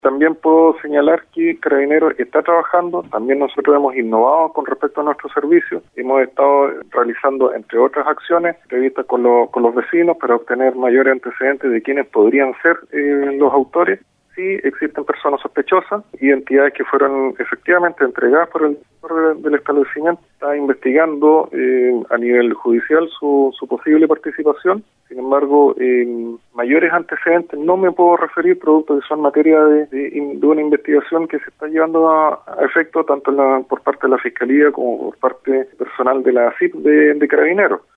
También puedo señalar que Carabineros está trabajando, también nosotros hemos innovado con respecto a nuestros servicios, hemos estado realizando, entre otras acciones, entrevistas con los vecinos para obtener mayores antecedentes de quiénes podrían ser los autores. Sí, existen personas sospechosas, identidades que fueron efectivamente entregadas por el director del establecimiento. Está investigando a nivel judicial su posible participación. Sin embargo, mayores antecedentes no me puedo referir, producto que son materia de una investigación que se está llevando a efecto tanto por parte de la Fiscalía como por parte personal de la CIP de Carabineros.